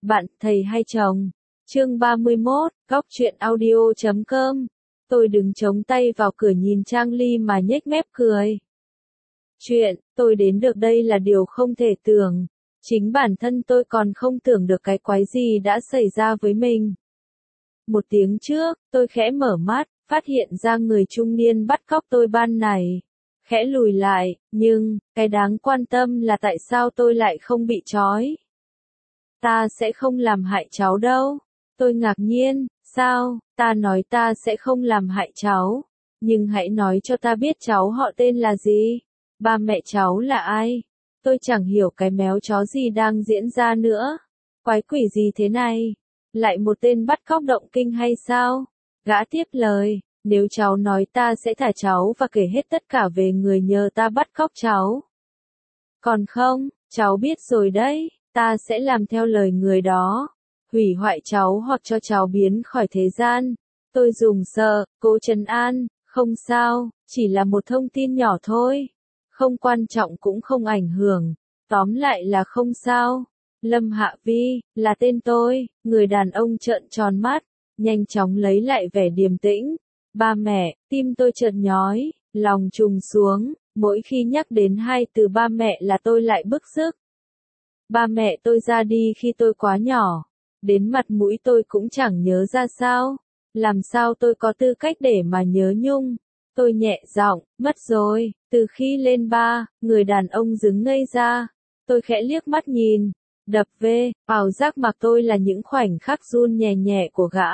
Bạn, thầy hay chồng. Chương 31, Góc truyện audio.com. Tôi đứng chống tay vào cửa nhìn Trang Ly mà nhếch mép cười. Chuyện, tôi đến được đây là điều không thể tưởng. Chính bản thân tôi còn không tưởng được cái quái gì đã xảy ra với mình. Một tiếng trước, tôi khẽ mở mắt, phát hiện ra người trung niên bắt cóc tôi ban này. Khẽ lùi lại, nhưng, cái đáng quan tâm là tại sao tôi lại không bị trói. Ta sẽ không làm hại cháu đâu. Tôi ngạc nhiên, sao, ta nói ta sẽ không làm hại cháu. Nhưng hãy nói cho ta biết cháu họ tên là gì. Ba mẹ cháu là ai? Tôi chẳng hiểu cái méo chó gì đang diễn ra nữa. Quái quỷ gì thế này? Lại một tên bắt cóc động kinh hay sao? Gã tiếp lời, nếu cháu nói ta sẽ thả cháu và kể hết tất cả về người nhờ ta bắt cóc cháu. Còn không, cháu biết rồi đấy, ta sẽ làm theo lời người đó. Hủy hoại cháu hoặc cho cháu biến khỏi thế gian. Tôi dùng sợ, cố trấn an, không sao, chỉ là một thông tin nhỏ thôi. Không quan trọng cũng không ảnh hưởng. Tóm lại là không sao. Lâm Hạ Vi, là tên tôi. Người đàn ông trợn tròn mắt, nhanh chóng lấy lại vẻ điềm tĩnh. Ba mẹ, tim tôi chợt nhói, lòng trùng xuống. Mỗi khi nhắc đến hai từ ba mẹ là tôi lại bức rứt. Ba mẹ tôi ra đi khi tôi quá nhỏ. Đến mặt mũi tôi cũng chẳng nhớ ra sao. Làm sao tôi có tư cách để mà nhớ nhung. Tôi nhẹ giọng, mất rồi. Từ khi lên 3, người đàn ông đứng ngây ra. Tôi khẽ liếc mắt nhìn. Đập về, ảo giác mặc tôi là những khoảnh khắc run nhẹ nhẹ của gã.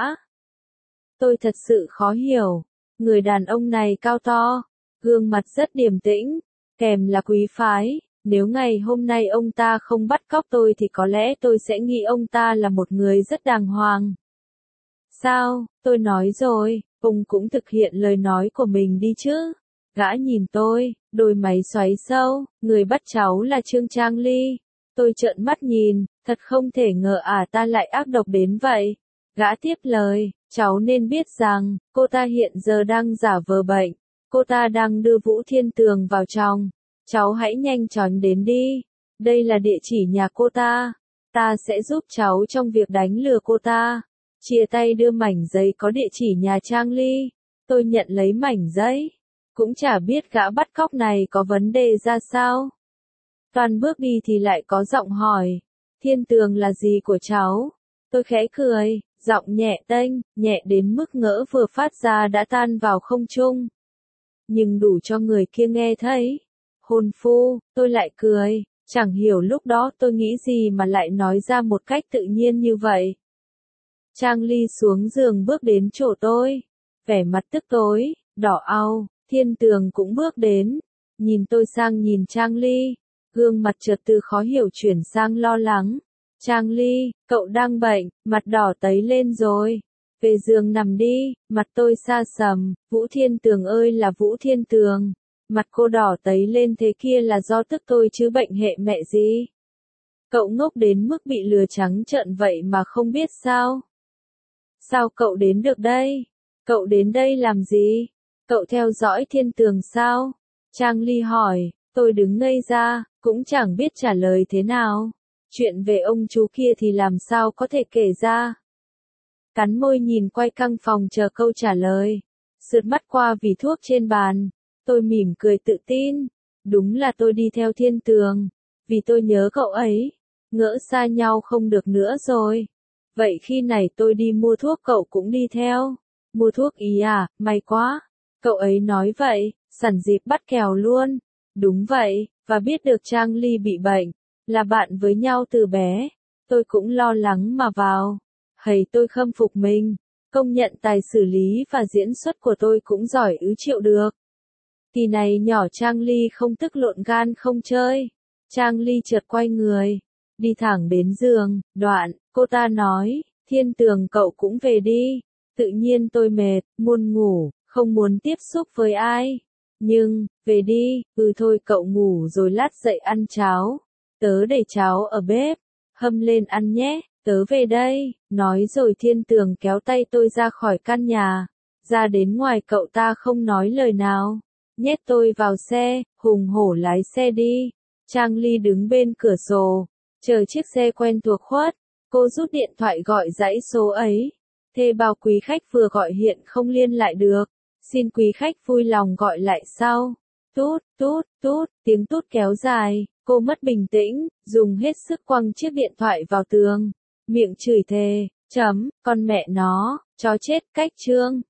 Tôi thật sự khó hiểu. Người đàn ông này cao to, gương mặt rất điềm tĩnh, kèm là quý phái. Nếu ngày hôm nay ông ta không bắt cóc tôi thì có lẽ tôi sẽ nghĩ ông ta là một người rất đàng hoàng. Sao, tôi nói rồi, ông cũng thực hiện lời nói của mình đi chứ. Gã nhìn tôi, đôi mày xoáy sâu, người bắt cháu là Trương Trang Ly. Tôi trợn mắt nhìn, thật không thể ngờ ta lại ác độc đến vậy. Gã tiếp lời, cháu nên biết rằng, cô ta hiện giờ đang giả vờ bệnh. Cô ta đang đưa Vũ Thiên Tường vào trong. Cháu hãy nhanh chóng đến đi. Đây là địa chỉ nhà cô ta. Ta sẽ giúp cháu trong việc đánh lừa cô ta. Chia tay đưa mảnh giấy có địa chỉ nhà Trang Ly. Tôi nhận lấy mảnh giấy. Cũng chả biết gã bắt cóc này có vấn đề ra sao. Toàn bước đi thì lại có giọng hỏi. Thiên Tường là gì của cháu? Tôi khẽ cười, giọng nhẹ tênh, nhẹ đến mức ngỡ vừa phát ra đã tan vào không trung. Nhưng đủ cho người kia nghe thấy. Hôn phu, tôi lại cười, chẳng hiểu lúc đó tôi nghĩ gì mà lại nói ra một cách tự nhiên như vậy. Trang Ly xuống giường bước đến chỗ tôi, vẻ mặt tức tối, đỏ au. Thiên Tường cũng bước đến, nhìn tôi sang nhìn Trang Ly, gương mặt chợt từ khó hiểu chuyển sang lo lắng. Trang Ly, cậu đang bệnh, mặt đỏ tấy lên rồi. Về giường nằm đi, mặt tôi xa sầm. Vũ Thiên Tường ơi là Vũ Thiên Tường. Mặt cô đỏ tấy lên thế kia là do tức tôi chứ bệnh hệ mẹ gì. Cậu ngốc đến mức bị lừa trắng trợn vậy mà không biết sao. Sao cậu đến được đây? Cậu đến đây làm gì? Cậu theo dõi Thiên Tường sao? Trang Ly hỏi, tôi đứng ngây ra, cũng chẳng biết trả lời thế nào. Chuyện về ông chú kia thì làm sao có thể kể ra. Cắn môi nhìn quay căn phòng chờ câu trả lời. Sượt mắt qua vỉ thuốc trên bàn. Tôi mỉm cười tự tin. Đúng là tôi đi theo Thiên Tường. Vì tôi nhớ cậu ấy. Ngỡ xa nhau không được nữa rồi. Vậy khi này tôi đi mua thuốc cậu cũng đi theo. Mua thuốc ý à, may quá. Cậu ấy nói vậy, sẵn dịp bắt kèo luôn. Đúng vậy, và biết được Trang Ly bị bệnh. Là bạn với nhau từ bé. Tôi cũng lo lắng mà vào. Hầy tôi khâm phục mình. Công nhận tài xử lý và diễn xuất của tôi cũng giỏi ứ triệu được. Kỳ này nhỏ Trang Ly không tức lộn gan không chơi. Trang Ly chợt quay người. Đi thẳng đến giường, đoạn, cô ta nói, Thiên Tường cậu cũng về đi. Tự nhiên tôi mệt, muốn ngủ, không muốn tiếp xúc với ai. Nhưng, về đi, thôi cậu ngủ rồi lát dậy ăn cháo. Tớ để cháo ở bếp, hâm lên ăn nhé, tớ về đây. Nói rồi Thiên Tường kéo tay tôi ra khỏi căn nhà. Ra đến ngoài cậu ta không nói lời nào. Nhét tôi vào xe, hùng hổ lái xe đi. Trang Ly đứng bên cửa sổ, chờ chiếc xe quen thuộc khuất. Cô rút điện thoại gọi dãy số ấy. Thê bao quý khách vừa gọi hiện không liên lại được. Xin quý khách vui lòng gọi lại sau. Tút, tút, tút, tiếng tút kéo dài. Cô mất bình tĩnh, dùng hết sức quăng chiếc điện thoại vào tường. Miệng chửi thề, con mẹ nó, chó chết, cách chương.